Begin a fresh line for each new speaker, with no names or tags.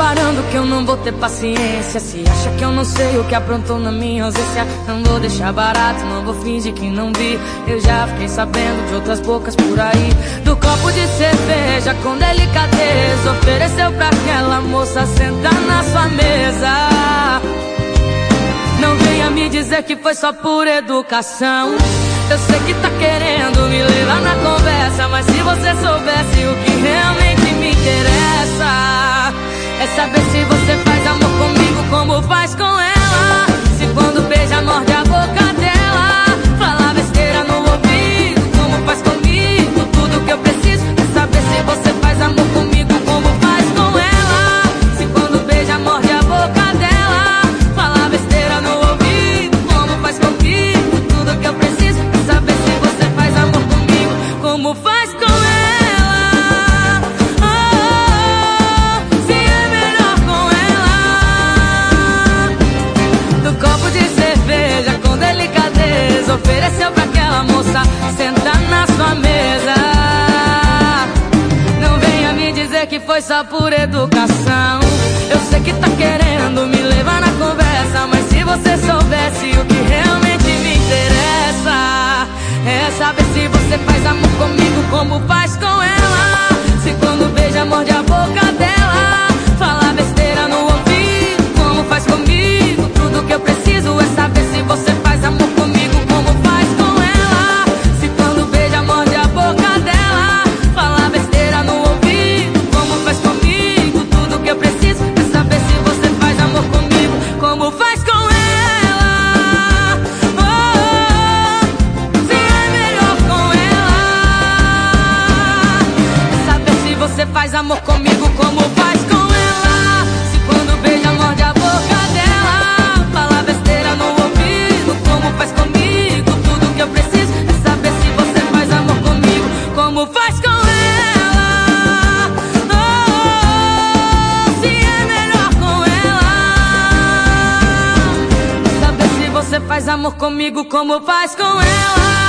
parando que eu não vou ter paciência. Se acha que eu não sei o que aprontou na minha ausência, não vou deixar barato, não vou fingir que não vi. Eu já fiquei sabendo de outras bocas por aí, do copo de cerveja com delicadeza ofereceu pra aquela moça sentar na sua mesa. Não venha me dizer que foi só por educação. Eu sei que tá querendo me levar na conversa, mas se você soubesse o que realmente me interessa, é saber se você faz amor comigo como faz com ela. Se quando beija morde a boca dela, fala besteira no ouvido como faz comigo. Tudo que eu preciso é saber se você faz amor comigo como faz com ela. Se quando beija morde a boca dela, fala besteira no ouvido como faz comigo. Tudo que eu preciso é saber se você faz amor comigo como faz com ela. Ofereceu pra aquela moça sentar na sua mesa. Não venha me dizer que foi só por educação. Eu sei que tá querendo me levar na conversa, mas se você soubesse o que realmente me interessa, é saber se você faz amor comigo como faz com ela. Se quando beija morde a boca dela, fala besteira no ouvido como faz comigo. Tudo que eu preciso é saber se você faz amor comigo como faz com ela. Se quando beija morde a boca dela, fala besteira no ouvido como faz comigo. Tudo que eu preciso é saber se você faz amor comigo como faz com ela. Se é melhor com ela, é saber se você faz amor comigo como faz com ela. Se quando beija morde a boca dela, fala besteira no ouvido como faz comigo. Tudo que eu preciso é saber se você faz amor comigo como faz com ela. Se é melhor com ela, saber se você faz amor comigo como faz com ela.